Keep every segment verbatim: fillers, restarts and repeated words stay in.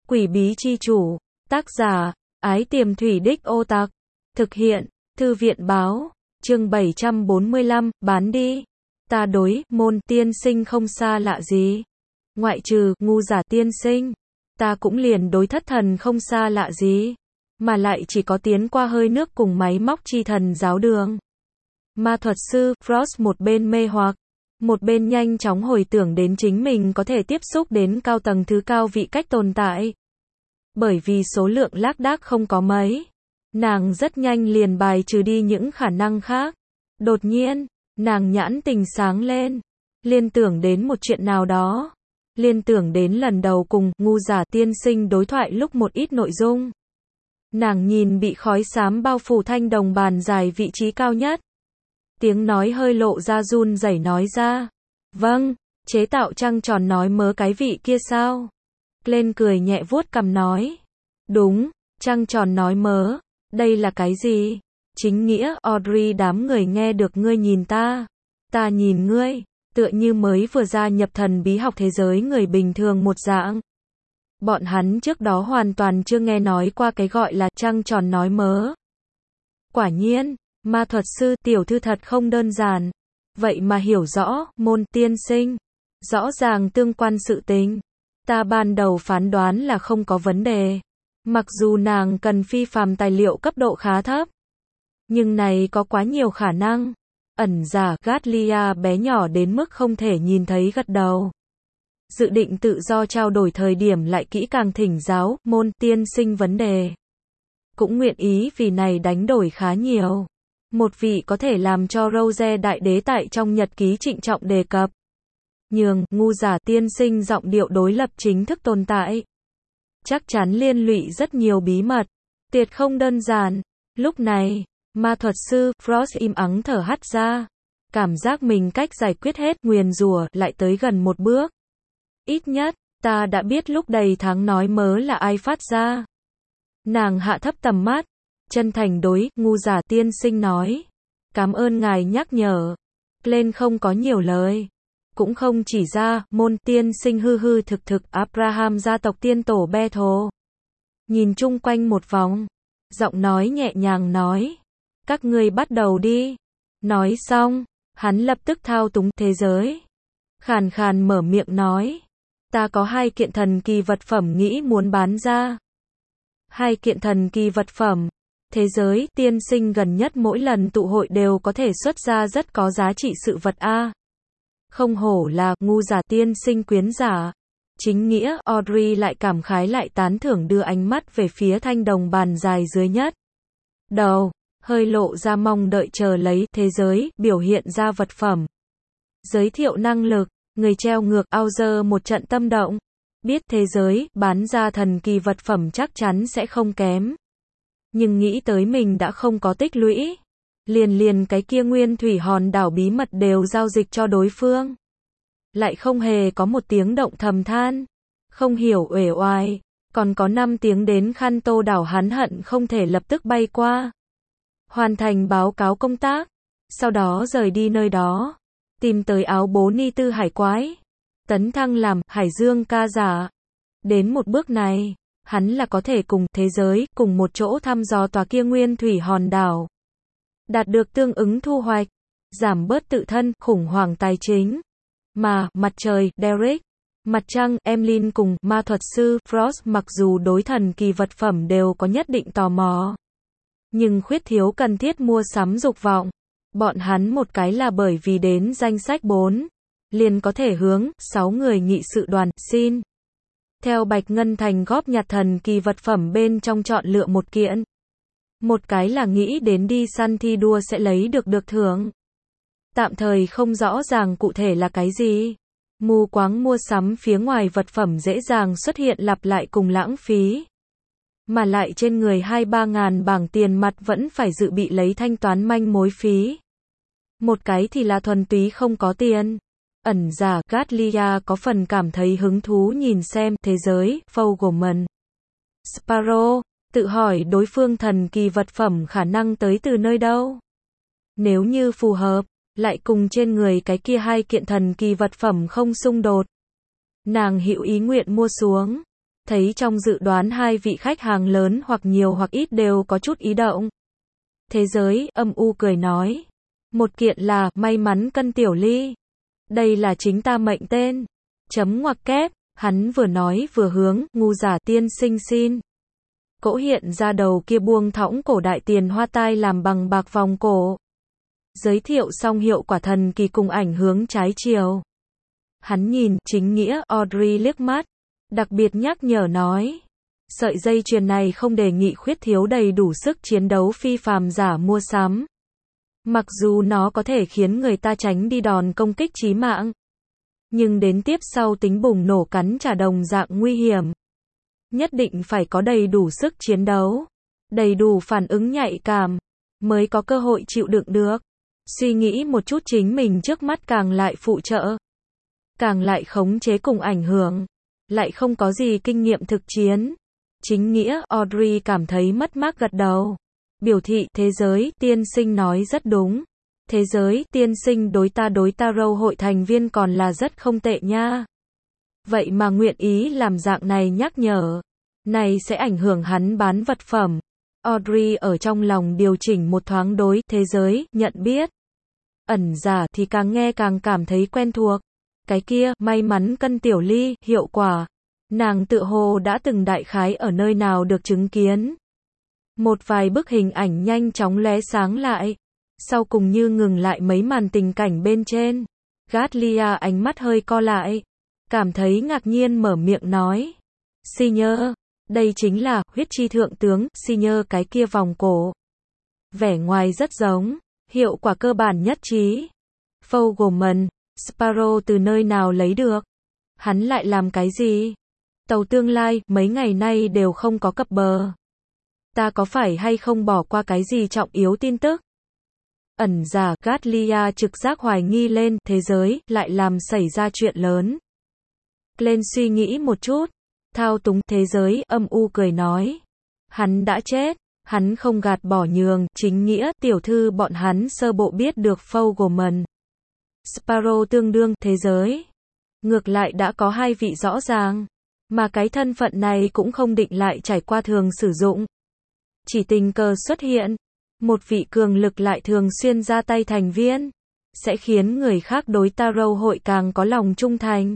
Quỷ bí chi chủ. Tác giả, Ái Tiềm Thủy Đích Ô Tặc. Thực hiện, Thư viện báo. Chương bảy trăm bốn mươi lăm, bán đi. Ta đối, môn tiên sinh không xa lạ gì. Ngoại trừ, ngu giả tiên sinh. Ta cũng liền đối thất thần không xa lạ gì. Mà lại chỉ có tiến qua hơi nước cùng máy móc chi thần giáo đường. Ma thuật sư, Frost một bên mê hoặc. Một bên nhanh chóng hồi tưởng đến chính mình có thể tiếp xúc đến cao tầng thứ cao vị cách tồn tại. Bởi vì số lượng lác đác không có mấy. Nàng rất nhanh liền bài trừ đi những khả năng khác. Đột nhiên, nàng nhãn tình sáng lên. Liên tưởng đến một chuyện nào đó. Liên tưởng đến lần đầu cùng ngu giả tiên sinh đối thoại lúc một ít nội dung. Nàng nhìn bị khói xám bao phủ thanh đồng bàn dài vị trí cao nhất. Tiếng nói hơi lộ ra run rẩy nói ra. Vâng, chế tạo trăng tròn nói mớ cái vị kia sao? Lên cười nhẹ vuốt cằm nói. Đúng, trăng tròn nói mớ. Đây là cái gì? Chính nghĩa, Audrey đám người nghe được ngươi nhìn ta. Ta nhìn ngươi, tựa như mới vừa gia nhập thần bí học thế giới người bình thường một dạng. Bọn hắn trước đó hoàn toàn chưa nghe nói qua cái gọi là trăng tròn nói mớ. Quả nhiên, ma thuật sư tiểu thư thật không đơn giản. Vậy mà hiểu rõ, môn tiên sinh. Rõ ràng tương quan sự tình. Ta ban đầu phán đoán là không có vấn đề. Mặc dù nàng cần phi phàm tài liệu cấp độ khá thấp. Nhưng này có quá nhiều khả năng. Ẩn giả, Gatlia bé nhỏ đến mức không thể nhìn thấy gật đầu. Dự định tự do trao đổi thời điểm lại kỹ càng thỉnh giáo, môn tiên sinh vấn đề. Cũng nguyện ý vì này đánh đổi khá nhiều. Một vị có thể làm cho Rose đại đế tại trong nhật ký trịnh trọng đề cập. Nhường, ngu giả tiên sinh giọng điệu đối lập chính thức tồn tại. Chắc chắn liên lụy rất nhiều bí mật. Tuyệt không đơn giản. Lúc này, ma thuật sư, Frost im ắng thở hắt ra. Cảm giác mình cách giải quyết hết nguyền rủa lại tới gần một bước. Ít nhất, ta đã biết lúc đầy tháng nói mớ là ai phát ra. Nàng hạ thấp tầm mắt. Chân thành đối, ngu giả tiên sinh nói. Cảm ơn ngài nhắc nhở. Lên không có nhiều lời. Cũng không chỉ ra, môn tiên sinh hư hư thực thực Abraham gia tộc tiên tổ Bethel. Nhìn chung quanh một vòng. Giọng nói nhẹ nhàng nói. Các ngươi bắt đầu đi. Nói xong, hắn lập tức thao túng thế giới. Khàn khàn mở miệng nói. Ta có hai kiện thần kỳ vật phẩm nghĩ muốn bán ra. Hai kiện thần kỳ vật phẩm. Thế giới, tiên sinh gần nhất mỗi lần tụ hội đều có thể xuất ra rất có giá trị sự vật a. Không hổ là, ngu giả tiên sinh quyến giả. Chính nghĩa, Audrey lại cảm khái lại tán thưởng đưa ánh mắt về phía thanh đồng bàn dài dưới nhất. Đầu, hơi lộ ra mong đợi chờ lấy, thế giới, biểu hiện ra vật phẩm. Giới thiệu năng lực, người treo ngược, Auger một trận tâm động. Biết thế giới, bán ra thần kỳ vật phẩm chắc chắn sẽ không kém. Nhưng nghĩ tới mình đã không có tích lũy. Liền liền cái kia nguyên thủy hòn đảo bí mật đều giao dịch cho đối phương. Lại không hề có một tiếng động thầm than. Không hiểu uể oải. Còn có năm tiếng đến Khăn Tô đảo hắn hận không thể lập tức bay qua. Hoàn thành báo cáo công tác. Sau đó rời đi nơi đó. Tìm tới áo bố ni tư hải quái. Tấn thăng làm hải dương ca giả. Đến một bước này, hắn là có thể cùng thế giới, cùng một chỗ thăm dò tòa kia nguyên thủy hòn đảo. Đạt được tương ứng thu hoạch, giảm bớt tự thân, khủng hoảng tài chính. Mà, mặt trời, Derek, mặt trăng, Emlyn cùng ma thuật sư, Frost mặc dù đối thần kỳ vật phẩm đều có nhất định tò mò. Nhưng khuyết thiếu cần thiết mua sắm dục vọng. Bọn hắn một cái là bởi vì đến danh sách bốn. Liền có thể hướng, sáu người nghị sự đoàn, xin. Theo Bạch Ngân Thành góp nhặt thần kỳ vật phẩm bên trong chọn lựa một kiện. Một cái là nghĩ đến đi săn thi đua sẽ lấy được được thưởng. Tạm thời không rõ ràng cụ thể là cái gì. Mù quáng mua sắm phía ngoài vật phẩm dễ dàng xuất hiện lặp lại cùng lãng phí. Mà lại trên người hai ba ngàn bảng tiền mặt vẫn phải dự bị lấy thanh toán manh mối phí. Một cái thì là thuần túy không có tiền. Ẩn giả, Gatlia có phần cảm thấy hứng thú nhìn xem thế giới, Fogelman. Sparrow, tự hỏi đối phương thần kỳ vật phẩm khả năng tới từ nơi đâu. Nếu như phù hợp, lại cùng trên người cái kia hai kiện thần kỳ vật phẩm không xung đột. Nàng hữu ý nguyện mua xuống. thấy trong dự đoán hai vị khách hàng lớn hoặc nhiều hoặc ít đều có chút ý động. Thế giới, âm u cười nói. Một kiện là, may mắn cân tiểu ly. Đây là chính ta mệnh tên. Chấm ngoặc kép, hắn vừa nói vừa hướng, ngu giả tiên sinh xin. Cỗ hiện ra đầu kia buông thõng cổ đại tiền hoa tai làm bằng bạc vòng cổ. Giới thiệu xong hiệu quả thần kỳ cùng ảnh hướng trái chiều. Hắn nhìn, chính nghĩa, Audrey liếc mắt. Đặc biệt nhắc nhở nói. Sợi dây chuyền này không đề nghị khuyết thiếu đầy đủ sức chiến đấu phi phàm giả mua sắm. Mặc dù nó có thể khiến người ta tránh đi đòn công kích chí mạng. Nhưng đến tiếp sau tính bùng nổ cắn trả đồng dạng nguy hiểm. Nhất định phải có đầy đủ sức chiến đấu. Đầy đủ phản ứng nhạy cảm. Mới có cơ hội chịu đựng được. Suy nghĩ một chút chính mình trước mắt càng lại phụ trợ. Càng lại khống chế cùng ảnh hưởng. Lại không có gì kinh nghiệm thực chiến. Chính nghĩa, Audrey cảm thấy mất mát gật đầu. Biểu thị, thế giới, tiên sinh nói rất đúng. Thế giới, tiên sinh đối ta đối Tarot hội thành viên còn là rất không tệ nha. Vậy mà nguyện ý làm dạng này nhắc nhở. Này sẽ ảnh hưởng hắn bán vật phẩm. Audrey ở trong lòng điều chỉnh một thoáng đối thế giới, nhận biết. Ẩn giả thì càng nghe càng cảm thấy quen thuộc. Cái kia, may mắn cân tiểu ly, hiệu quả. Nàng tự hồ đã từng đại khái ở nơi nào được chứng kiến. Một vài bức hình ảnh nhanh chóng lóe sáng lại. Sau cùng như ngừng lại mấy màn tình cảnh bên trên. Gatlia ánh mắt hơi co lại. Cảm thấy ngạc nhiên mở miệng nói. Senior, đây chính là huyết chi thượng tướng, Senior cái kia vòng cổ. Vẻ ngoài rất giống. Hiệu quả cơ bản nhất trí. Fogelman, Sparrow từ nơi nào lấy được? Hắn lại làm cái gì? Tàu tương lai, mấy ngày nay đều không có cập bờ. Ta có phải hay không bỏ qua cái gì trọng yếu tin tức? Ẩn giả, Gatlia trực giác hoài nghi lên, thế giới, lại làm xảy ra chuyện lớn. Glenn suy nghĩ một chút. Thao túng, thế giới, âm u cười nói. Hắn đã chết. Hắn không gạt bỏ nhường, chính nghĩa, tiểu thư bọn hắn sơ bộ biết được Fogelman. Sparrow tương đương, thế giới. Ngược lại đã có hai vị rõ ràng. Mà cái thân phận này cũng không định lại trải qua thường sử dụng. Chỉ tình cờ xuất hiện. Một vị cường lực lại thường xuyên ra tay thành viên. Sẽ khiến người khác đối Tarot hội càng có lòng trung thành.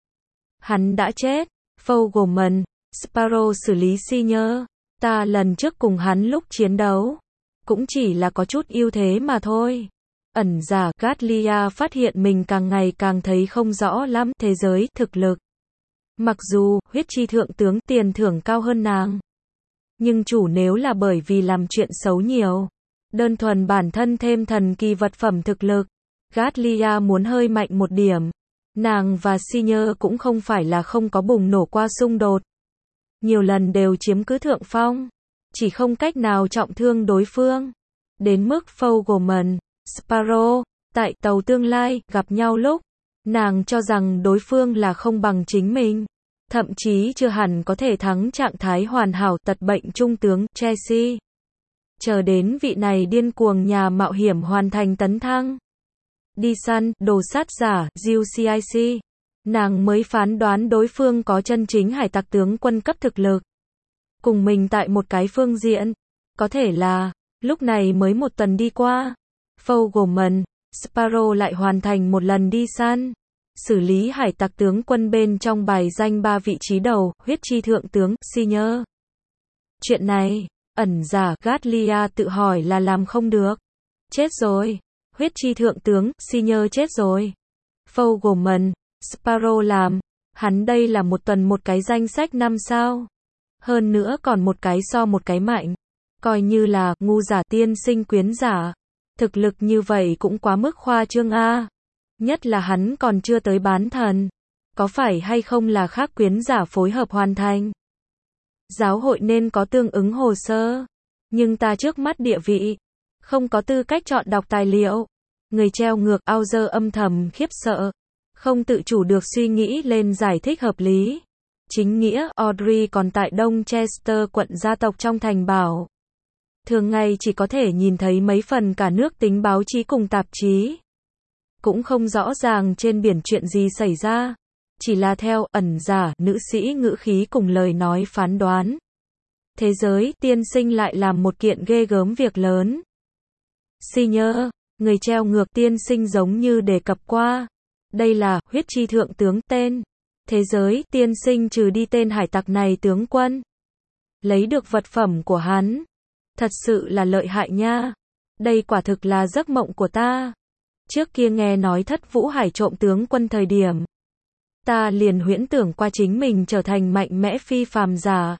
Hắn đã chết. Fogelman, Sparrow xử lý Senior. Ta lần trước cùng hắn lúc chiến đấu. Cũng chỉ là có chút ưu thế mà thôi. Ẩn giả, Gatlia phát hiện mình càng ngày càng thấy không rõ lắm thế giới, thực lực. Mặc dù, huyết chi thượng tướng, tiền thưởng cao hơn nàng. Nhưng chủ nếu là bởi vì làm chuyện xấu nhiều. Đơn thuần bản thân thêm thần kỳ vật phẩm thực lực. Gatlia muốn hơi mạnh một điểm. Nàng và Senior cũng không phải là không có bùng nổ qua xung đột. Nhiều lần đều chiếm cứ thượng phong. Chỉ không cách nào trọng thương đối phương. Đến mức Fogelman, Sparrow, tại tàu tương lai, gặp nhau lúc. Nàng cho rằng đối phương là không bằng chính mình. Thậm chí chưa hẳn có thể thắng trạng thái hoàn hảo tật bệnh trung tướng, Chelsea. Chờ đến vị này điên cuồng nhà mạo hiểm hoàn thành tấn thăng. Đi săn, đồ sát giả, giê u xê i xê. Nàng mới phán đoán đối phương có chân chính hải tặc tướng quân cấp thực lực. Cùng mình tại một cái phương diện. Có thể là, lúc này mới một tuần đi qua. Fogelman, Sparrow lại hoàn thành một lần đi săn. Xử lý hải tặc tướng quân bên trong bài danh ba vị trí đầu, huyết chi thượng tướng, Senior. Chuyện này, ẩn giả, Gatlia tự hỏi là làm không được. Chết rồi. Huyết chi thượng tướng, Senior chết rồi. Fogelman, Sparrow làm. Hắn đây là một tuần một cái danh sách năm sao. Hơn nữa còn một cái so một cái mạnh. Coi như là, ngu giả tiên sinh quyến giả. Thực lực như vậy cũng quá mức khoa trương a. Nhất là hắn còn chưa tới bán thần. Có phải hay không là khác quyến giả phối hợp hoàn thành. Giáo hội nên có tương ứng hồ sơ. Nhưng ta trước mắt địa vị. Không có tư cách chọn đọc tài liệu. Người treo ngược, Auger âm thầm khiếp sợ. Không tự chủ được suy nghĩ lên giải thích hợp lý. Chính nghĩa, Audrey còn tại Đông Chester quận gia tộc trong thành bảo. Thường ngày chỉ có thể nhìn thấy mấy phần cả nước tính báo chí cùng tạp chí. Cũng không rõ ràng trên biển chuyện gì xảy ra. chỉ là theo ẩn giả nữ sĩ ngữ khí cùng lời nói phán đoán. Thế giới tiên sinh lại làm một kiện ghê gớm việc lớn. Senior, người treo ngược tiên sinh giống như đề cập qua. Đây là huyết chi thượng tướng tên. Thế giới tiên sinh trừ đi tên hải tặc này tướng quân. Lấy được vật phẩm của hắn. Thật sự là lợi hại nha. Đây quả thực là giấc mộng của ta. Trước kia nghe nói Thất Vũ Hải trộm tướng quân thời điểm. Ta liền huyễn tưởng qua chính mình trở thành mạnh mẽ phi phàm giả.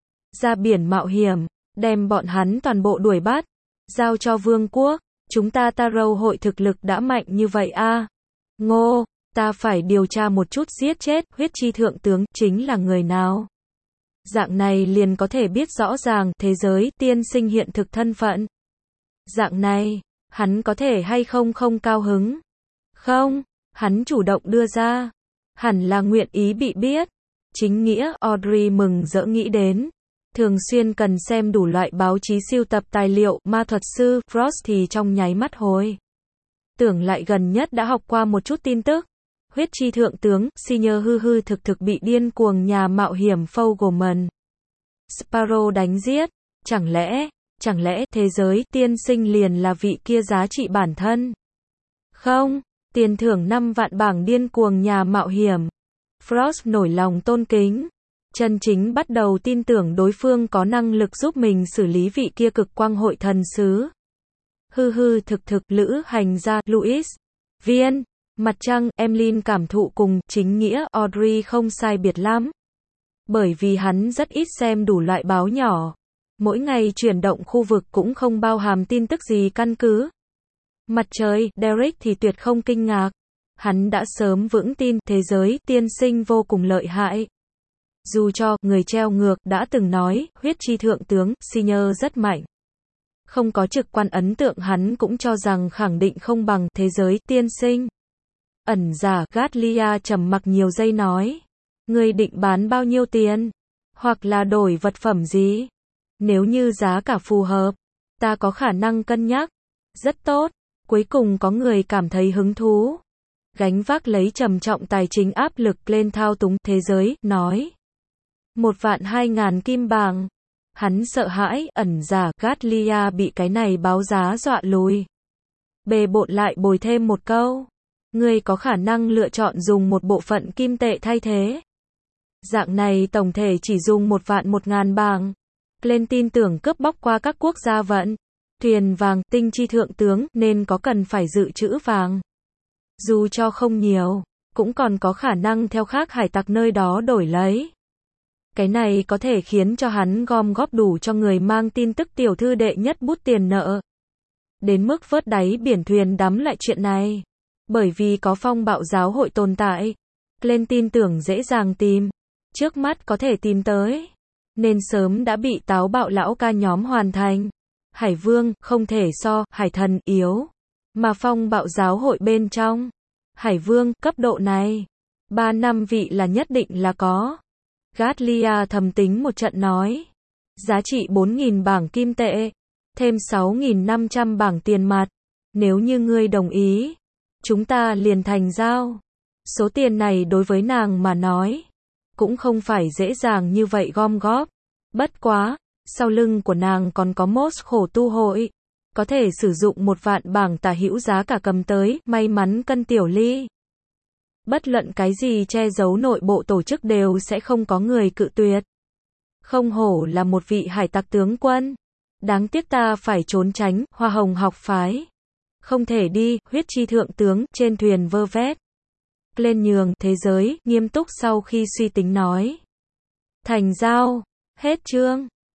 Ra biển mạo hiểm, đem bọn hắn toàn bộ đuổi bắt. Giao cho vương quốc. Chúng ta Tarot hội thực lực đã mạnh như vậy a à? Ngô, ta phải điều tra một chút giết chết huyết chi thượng tướng chính là người nào. Dạng này liền có thể biết rõ ràng thế giới tiên sinh hiện thực thân phận. Dạng này, hắn có thể hay không không cao hứng. Không, hắn chủ động đưa ra. Hẳn là nguyện ý bị biết. Chính nghĩa Audrey mừng rỡ nghĩ đến. Thường xuyên cần xem đủ loại báo chí siêu tập tài liệu, ma thuật sư Frost thì trong nháy mắt hồi. Tưởng lại gần nhất đã học qua một chút tin tức. Huyết chi thượng tướng, Senior hư hư thực thực bị điên cuồng nhà mạo hiểm Fogelman Sparrow đánh giết. Chẳng lẽ, chẳng lẽ thế giới tiên sinh liền là vị kia giá trị bản thân? Không, tiền thưởng năm vạn bảng điên cuồng nhà mạo hiểm. Frost nổi lòng tôn kính. Chân chính bắt đầu tin tưởng đối phương có năng lực giúp mình xử lý vị kia cực quang hội thần sứ. Hư hư thực thực lữ hành gia Louis. Viên, mặt trăng, Emlyn cảm thụ cùng chính nghĩa Audrey không sai biệt lắm. Bởi vì hắn rất ít xem đủ loại báo nhỏ. Mỗi ngày chuyển động khu vực cũng không bao hàm tin tức gì căn cứ. Mặt trời, Derek thì tuyệt không kinh ngạc. Hắn đã sớm vững tin thế giới tiên sinh vô cùng lợi hại. Dù cho người treo ngược đã từng nói huyết chi thượng tướng Senior rất mạnh. Không có trực quan ấn tượng hắn cũng cho rằng khẳng định không bằng thế giới tiên sinh. Ẩn giả Gatlia trầm mặc nhiều giây nói. Người định bán bao nhiêu tiền? Hoặc là đổi vật phẩm gì? Nếu như giá cả phù hợp, ta có khả năng cân nhắc. Rất tốt. Cuối cùng có người cảm thấy hứng thú. Gánh vác lấy trầm trọng tài chính áp lực lên thao túng thế giới, nói. Một vạn hai ngàn kim bảng. Hắn sợ hãi, ẩn giả Gatlia bị cái này báo giá dọa lùi. Bề bộn lại bồi thêm một câu. Ngươi có khả năng lựa chọn dùng một bộ phận kim tệ thay thế. Dạng này tổng thể chỉ dùng một vạn một ngàn bảng. Lên tin tưởng cướp bóc qua các quốc gia vận. Thuyền vàng, tinh chi thượng tướng, nên có cần phải dự trữ vàng. Dù cho không nhiều, cũng còn có khả năng theo khác hải tặc nơi đó đổi lấy. Cái này có thể khiến cho hắn gom góp đủ cho người mang tin tức tiểu thư đệ nhất bút tiền nợ. Đến mức vớt đáy biển thuyền đắm lại chuyện này. Bởi vì có phong bạo giáo hội tồn tại. Lên tin tưởng dễ dàng tìm. Trước mắt có thể tìm tới. Nên sớm đã bị táo bạo lão ca nhóm hoàn thành. Hải vương, không thể so, hải thần, yếu. Mà phong bạo giáo hội bên trong. Hải vương, cấp độ này. Ba năm vị là nhất định là có. Gatlia thầm tính một trận nói. Giá trị bốn nghìn bảng kim tệ. Thêm sáu nghìn năm trăm bảng tiền mặt. Nếu như ngươi đồng ý. Chúng ta liền thành giao. Số tiền này đối với nàng mà nói. Cũng không phải dễ dàng như vậy gom góp. Bất quá. Sau lưng của nàng còn có Mốt khổ tu hội. Có thể sử dụng một vạn bảng tả hữu giá cả cầm tới. May mắn cân tiểu ly. Bất luận cái gì che giấu nội bộ tổ chức đều sẽ không có người cự tuyệt. Không hổ là một vị hải tặc tướng quân. Đáng tiếc ta phải trốn tránh, hoa hồng học phái. Không thể đi, huyết chi thượng tướng, trên thuyền vơ vét. Lên nhường, thế giới, nghiêm túc sau khi suy tính nói. Thành giao, hết chương.